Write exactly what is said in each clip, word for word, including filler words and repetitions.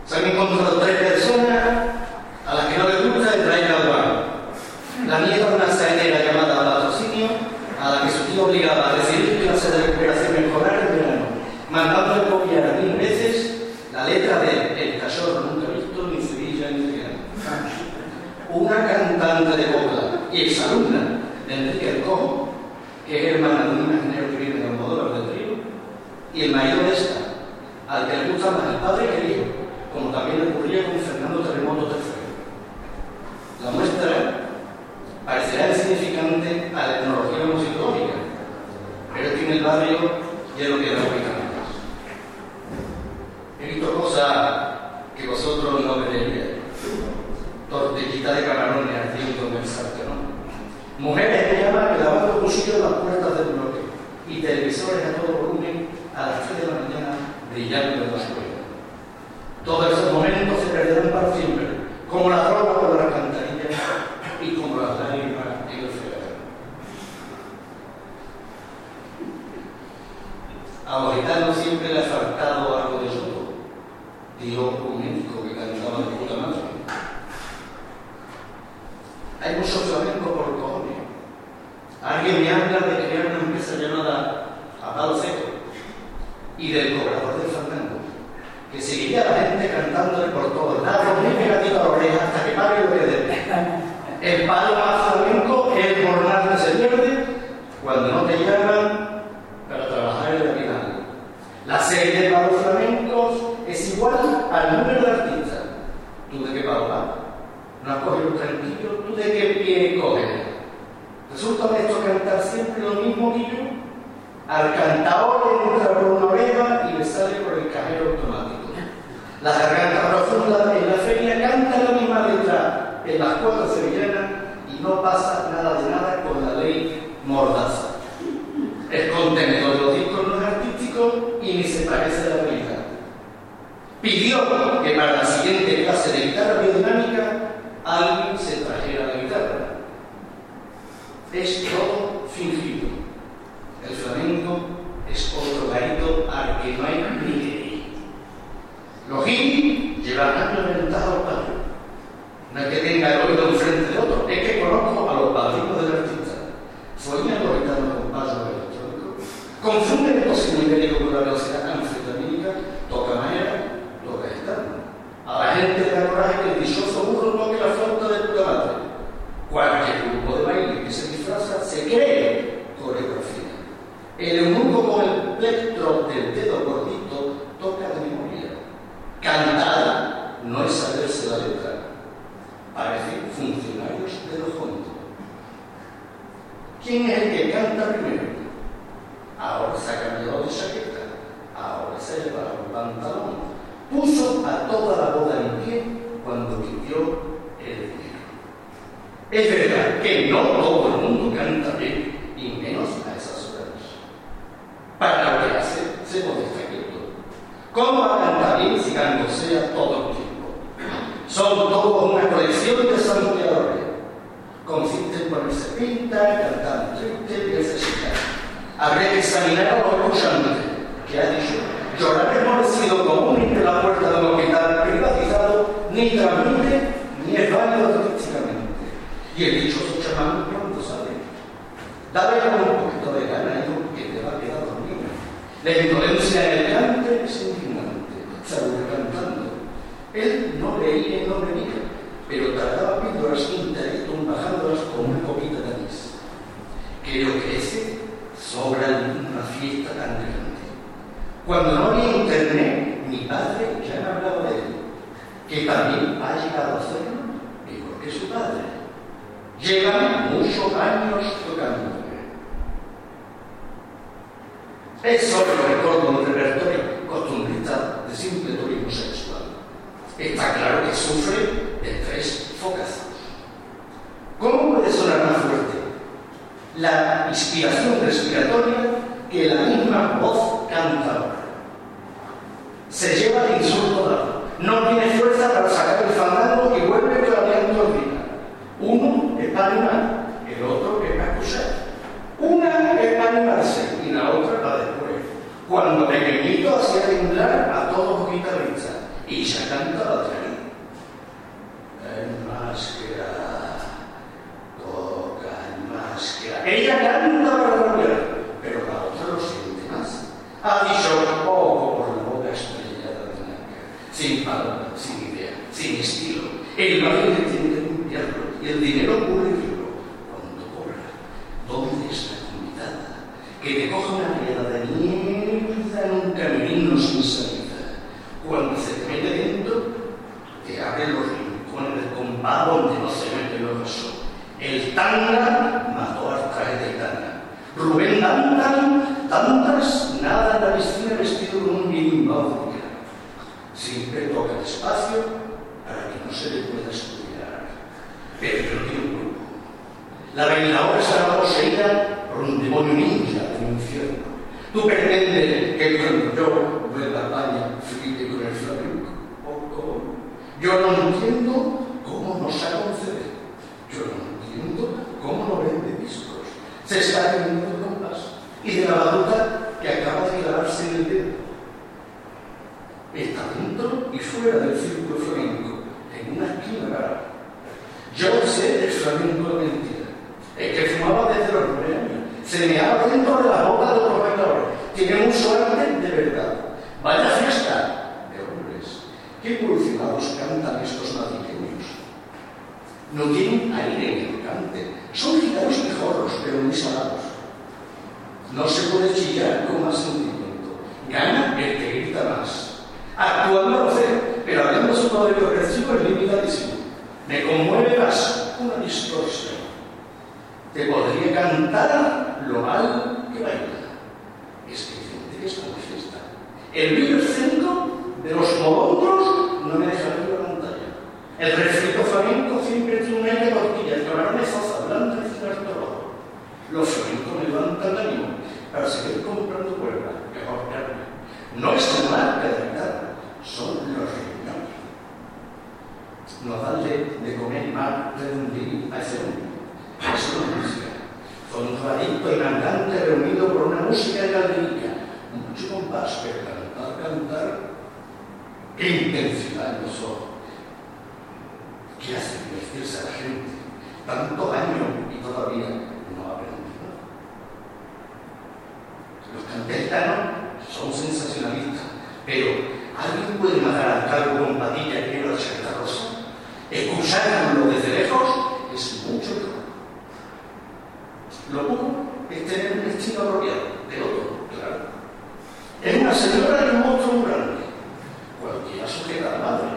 Se han encontrado tres personas a las que no les gusta el traer al bar. La nieta de una saenera llamada Patrocinio, a la que su tío obligaba a recibir clases de recuperación escolar en verano, mandándole copiar mil veces la letra de El cachorro nunca visto ni Sevilla ni Triana. Una cantante de copla y exalumna de Enrique el Cojo, que es hermana de un imaginero que viene de Almodóvar del Río, y el marido de esta, al que le gusta más el padre que el hijo, como también le ocurría con Fernando Terremoto tercero. La muestra parecerá insignificante a la etnología musicológica, pero es que en el barrio ya lo queda ubicado. He visto cosas que vosotros no veréis. Tortillita de camarones ardiendo en el sartén. Mujeres que llaman clavando cuchillos en las puertas del bloque y televisores a todo volumen a las tres de la mañana brillando en la escuela. Todos esos momentos se perderán para siempre, como la droga por las alcantarillas y como las lágrimas en el fregadero. A los gitanos siempre les ha faltado algo de yodo, dijo un médico que cantaba de puta madre. Hay mucho flamenco por cojones. Alguien me habla de crear una empresa llamada A Palo Seco y del cobrador de Fernando, que seguiría a la gente cantándole por todos lados, muy pegadito a la oreja hasta que pague lo que debe. El palo más flamenco es el jornal que se pierde cuando no te llaman para trabajar en la final. La serie de palos flamencos es igual al número de artistas. ¿Tú de qué palo vas? ¿No has cogido un tranquillo? ¿Tú de qué pie coges? ¿Resulta honesto cantar siempre lo mismo que yo? Al cantador le entra por una oreja y le sale por el cajero automático. La garganta profunda en la feria canta la misma letra en las cuotas sevillanas y no pasa nada de nada con la ley Mordaza. El contenido de los discos no es artístico y ni se parece a la realidad. Pidió que para la siguiente clase de guitarra biodinámica alguien se trajera la guitarra. Es todo fingido. El flamenco es otro garito al que no hay ni que ir. Los hippies llevan años de ventaja al padre. No es que tenga el oído enfrente de otro, es que conozco a los padrinos del artista. Follan los gitanos con pasos electrónicos. Confunden el posible ibérico con la velocidad anfetamínica, toca manera, toca gitano. A la gente le da coraje que el dichoso burro toque la flauta de puta madre. Cualquier grupo de baile que se disfraza se cree coreografía. El eunuco con el plectro del dedo gordito toca de memoria. Cantar no es saberse la letra. Parecen funcionarios de los fondos. ¿Quién es el que canta primero? Ahora se ha cambiado de chaqueta. Ahora se lleva un pantalón. Puso a toda la boda en pie cuando pidió el dinero. Es verdad que no todo el mundo canta bien, y menos a esas horas. Para lo que hace, se modesta quieto. ¿Cómo va a cantar bien si gangosea todo el tiempo? Son todos una colección de salteadores. Consiste en ponerse pinta, cantar triste y necesitar. Habría que examinar a los escuchantes, que ha dicho: llorar es molecido común entre la puerta de un hospital privatizado, ni transmite ni es válido artísticamente. Y el dichoso chamán pronto sale. Dale con un poquito de gana, hijo, que te va a quedar dormido. La indolencia en el cante es indignante, se aburre cantando. Él no leía y no bebía, pero trataba píldoras intelectum bajándolas con una coquita de anís. Creo que ese sobra en una fiesta tan grande. Cuando no había internet, mi padre ya me hablaba de él, que también ha llegado a hacerlo mejor que su padre. Llevan muchos años tocando. Es solo el recuerdo del repertorio costumbrista de simple turismo sexual. Está claro que sufre de tres focazos. ¿Cómo puede sonar más fuerte la inspiración respiratoria que la misma voz cantadora? Se lleva el insulto dado. No tiene fuerza para sacar el fandango y vuelve claveando el rima. Uno es para animar, el otro es para escuchar. Una es para animarse y la otra para después. Cuando pequeñito hacía temblar a todos los guitarristas y ya cantaba de ahí. Enmascarada, toca enmascarada. Ella canta para rabiar, pero la otra lo siente más. Ha dicho poco por la boca estrellada de Blanca, sin palabra, sin idea, sin estilo. El baile tiene que limpiarlo y el dinero pulirlo. Cuando cobra, ¿dónde es la convidada? Que te coja una piedra de mierda en un caminino sin salida. Cuando se te mete dentro, te abre los rincones del compás donde no se mete los vasos. El tanga mató al traje de Tana. Rubén Dantan, tantas, nada en la piscina vestido con un bimbo. Siempre toca despacio para que no se le pueda estudiar. Pero no tiene un grupo. La bailadora será poseída por un demonio ninja del infierno. Tú pretendes que cuando yo vuelva a España flipe con el flamenco. ¿Cómo? Yo no entiendo cómo nos ha concedido. Yo no entiendo cómo no vende discos. Se está teniendo el compás. Y de la batuta que acaba de clavarse en el dedo. Está dentro y fuera del círculo flamenco, en una esquina rara. Yo sé del flamenco de mentira. El que fumaba desde los nueve años. Se meaba dentro de la boca de los bailadores. Tiene mucho arte de verdad. Vaya fiesta de hombres. Qué evolucionados cantan estos madrileños. No tienen aire en el cante. Son gitanos mejorros, pero muy salados. No se puede chillar con más sentimiento. Gana el que grita más. Actuando lo sé, pero hablando su poder progresivo es limitadísimo. Me conmueve más una distorsión. Te podría cantar lo mal que baila. Es que hay gente que está muy fiesta. El vídeo escénico de los molondros no me deja ver la pantalla. El refrito flamenco siempre tiene un aire de tortilla, el camarón es salsa blanca y sin harto rojo. Los flamencos me levantan el ánimo para seguir comprando cuerda, mejor carne. No es el marca de guitarra, son los riñones. No darle de comer más de un día a ese hombre. Es una música. Fonradito y cantante reunido por una música de la lírica. Mucho compás, pero cantar, cantar. ¡Qué intensidad en los ojos! ¿Qué hace divertirse a la gente? Tanto año y todavía no ha aprendido. Los cantestanos son sensacionalistas, pero ¿alguien puede matar al calvo con patilla que lleva Santa Rosa? Escucharlo desde lejos es mucho mejor. Lo poco es tener un estilo apropiado, de otro, claro. Es una señora de un monstruo muy grande. Cualquiera sujeta a la madre.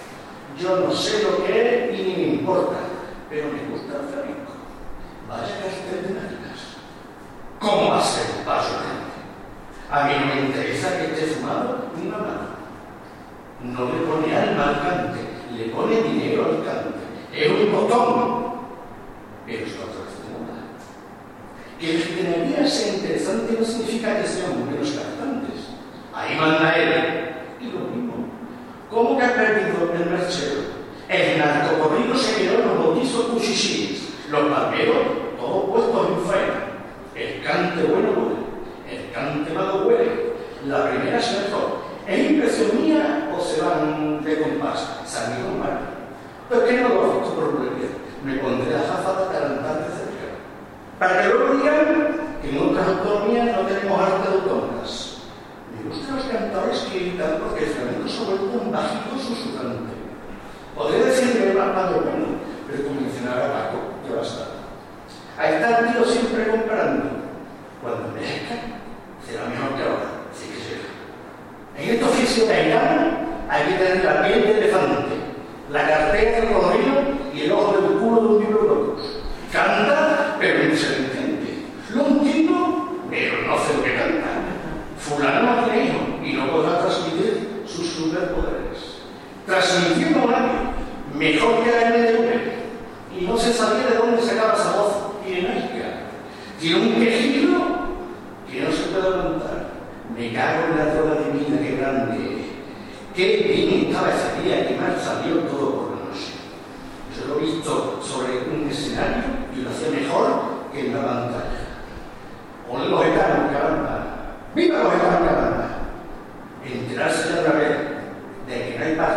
Yo no sé lo que es y ni me importa, pero me gusta el flamenco. Vaya cartel de narinas. ¿Cómo va a ser un paso grande? A mí no me interesa que esté fumado ni mamado. No le pone alma al cante, le pone dinero al cante. Es un botón. Pero es otra vez de moda. Que la ingeniería sea interesante no significa que sean buenos cantantes. Ahí manda él. Y lo mismo. ¿Cómo que ha perdido el merchero? El narcocorrido se quedó en los bautizos cuchichillos. Los palmeros, todos puestos en faena. El cante bueno huele. El cante malo huele. La primera es mejor. ¿Es impresión mía o se van de compás? San Miguel mal. ¿Por qué no lo has visto por Bolivia? Me pondré a jafata para cantar de cerca. Para que luego digan que en otras autonomías no tenemos arte de autónomas. Me gustan los cantadores que gritan porque el flamenco se ha vuelto un bajito susurrante. Podría decirle más Pablo bueno, pero como mencionaba Paco, ya basta. Ahí está el tío siempre comparando. Cuando envejezca, será mejor que ahora, sí que será. En este oficio cairán hay que tener la piel de elefante, la cartera del cocodrilo y el ojo del culo de un libro loco. Canta, pero no se le entiende. Lo entiendo, pero no sé lo que canta. Fulano no tiene hijo y no podrá transmitir sus superpoderes. Transmitiendo a nadie, mejor que la N D V. Y no se sabía de dónde sacaba esa voz enérgica. Tiene un quejido que no se puede aguantar. Me cago en la droga divina, qué grande. Qué bien estaba ese día que mal salió todo por la noche. Yo lo he visto sobre un escenario y lo hacía mejor que en la pantalla. Ponle los gitanos, caramba. ¡Viva los gitanos, caramba! Enterarse de otra vez de que no hay paz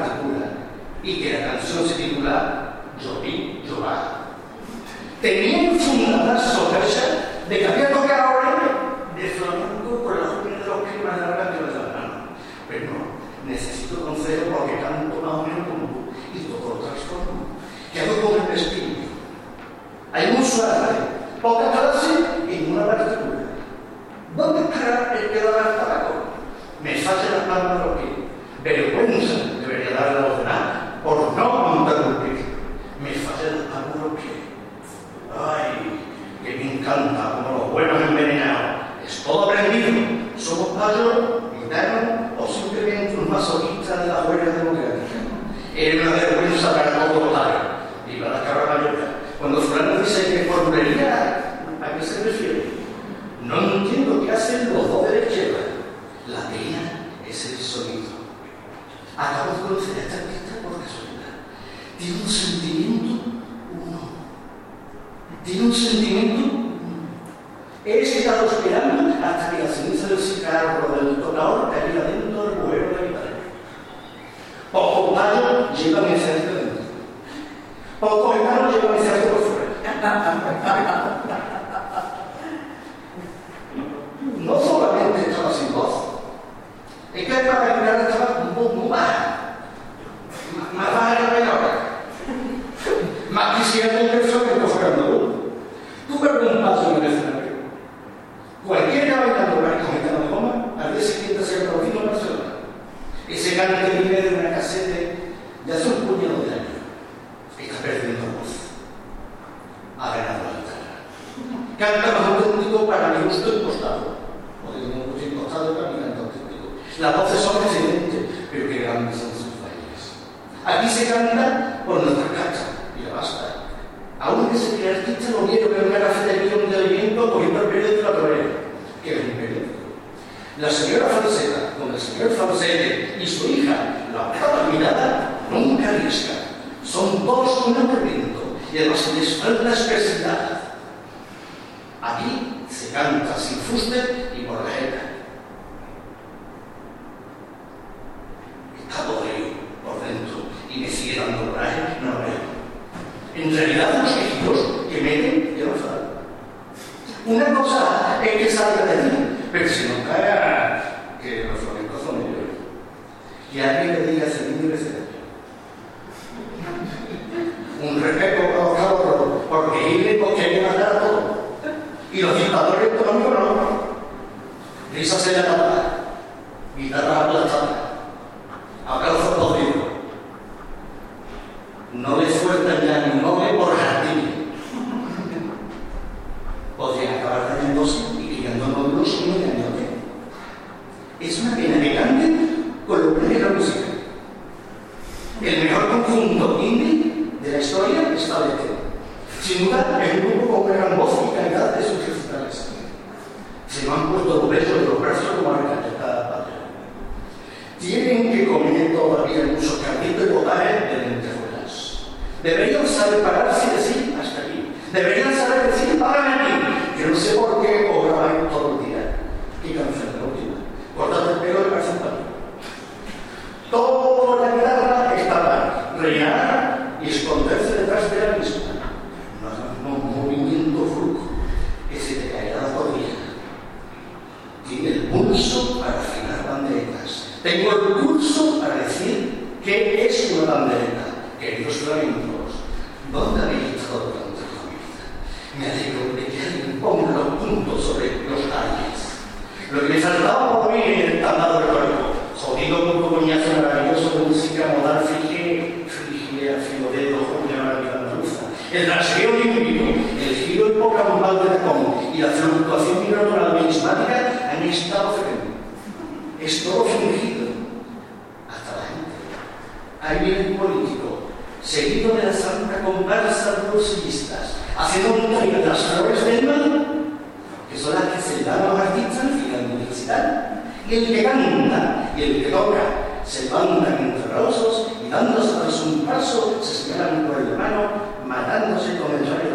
necesito consejo porque canto más o menos como tú y toco otras formas. ¿Qué hago con el espíritu? Hay un suave, poca clase y una partitura. ¿Dónde está el que da el tabaco? Me falla las palmas de los pies. Vergüenza debería darle a los demás por no interrumpir. Me falla las palmas de los pies. Ay, que me encanta como los buenos envenenados. Es todo aprendido. Somos payos, gitanos o simplemente un masoquista de la huelga democrática. Era una vergüenza para todos los payos. Y para la cabra mayor. Cuando fulano dice que por bulería, ¿a qué se refiere? No entiendo qué hacen los dos de la izquierda. La pena es el sonido. Acabo de conocer a esta artista por casualidad. Tiene un sentimiento uno. Tiene un sentimiento uno. He estado esperando hasta que la ceniza del cigarro o del tocador cayera dentro del agujero de la guitarra. Pocos payos llevan ese arte dentro. Pocos hermanos llevan ese arte por fuera. No solamente estaba sin voz, es que para bailar estaba un poco muy baja, más baja que la menor. Más quisiera un personaje fuera. Tú perdes un paso en el escenario. Cualquiera bailando la con de goma, al día siguiente se ha producido en Barcelona. Ese cante que viene de una casete de hace un puñado de años. Está perdiendo voz. Ha ganado la guitarra. Canta más auténtico para mi gusto impostado. Porque tengo un gusto impostado para mi canta auténtico. Las voces son excelentes, pero qué grandes son sus bailes. Aquí se canta por nuestra casa, y ya basta. Aún que se crea artista, no quiero ver una cafetería un día de viento cogiendo el periódico de la torera, que es un periódico. La señora Falseta, con el señor Falsete y su hija, la octava mirada, nunca arriesga. Son todos un aburrimiento y además les falta expresividad. Aquí se canta sin fuste y por la jeta. Está podrido por dentro y me sigue dando coraje, no lo veo. En realidad los quejidos que meten ya no salen. Una cosa es que salga de ti, pero si no cae que los flamencos son ellos. Y alguien le diga a ese niño ese daño. Un respeto por los cabros, porque ir porque hay que matar a todos. Y los dictadores económicos no. Risas en la tapa, guitarras aplastadas, aplausos podridos. No le sueltan ya ni un nombre por jardín. Podrían acabar dañándose y criando nódulos y no engañándote. Es una pena que canten con lo que es la música. El mejor conjunto indie de la historia está de este. Sin duda, es un grupo con gran voz y calidad de sus recitales. Se me han puesto los besos de los brazos como arcachetada patria. Tienen que comer todavía muchos carditos y botajes de lentejuelas. Deberían saber pararse y decir hasta aquí. Deberían saber decir párame aquí. Que no sé por qué os grabáis todo el día. ¿Qué canción de la última? Cortate el pelo de calzón para mí. Toda la guitarra está para rellenar y esconderse detrás de la misma. No, no, un movimiento flujo que se te caerá la rodilla. Tiene el pulso para afinar banderetas. Tengo el pulso para decir qué es una bandereta. Queridos flamencos, ¿dónde habéis estado durante toda mi vida? Me alegro de que alguien ponga los puntos sobre los talles. Lo que me faltaba por mí en el tablado del cuerpo, jodido con un coñazo maravilloso de música modal frigé, frigé, filodedo, julia maravilla andaluza. El rasgueo olímpico, el giro hipocambal de tacón y la fluctuación migratoral melismática han estado frente. Es todo fingido. Hasta la gente. Ahí viene un político, seguido de la santa comparsa de los sillistas, haciendo un trío de las flores del mal, que son las que se dan a los artistas al final de universidad. Y el que canta y el que toca se levantan entre osos y dándose un paso se señalan por el mano, matándose con el rayo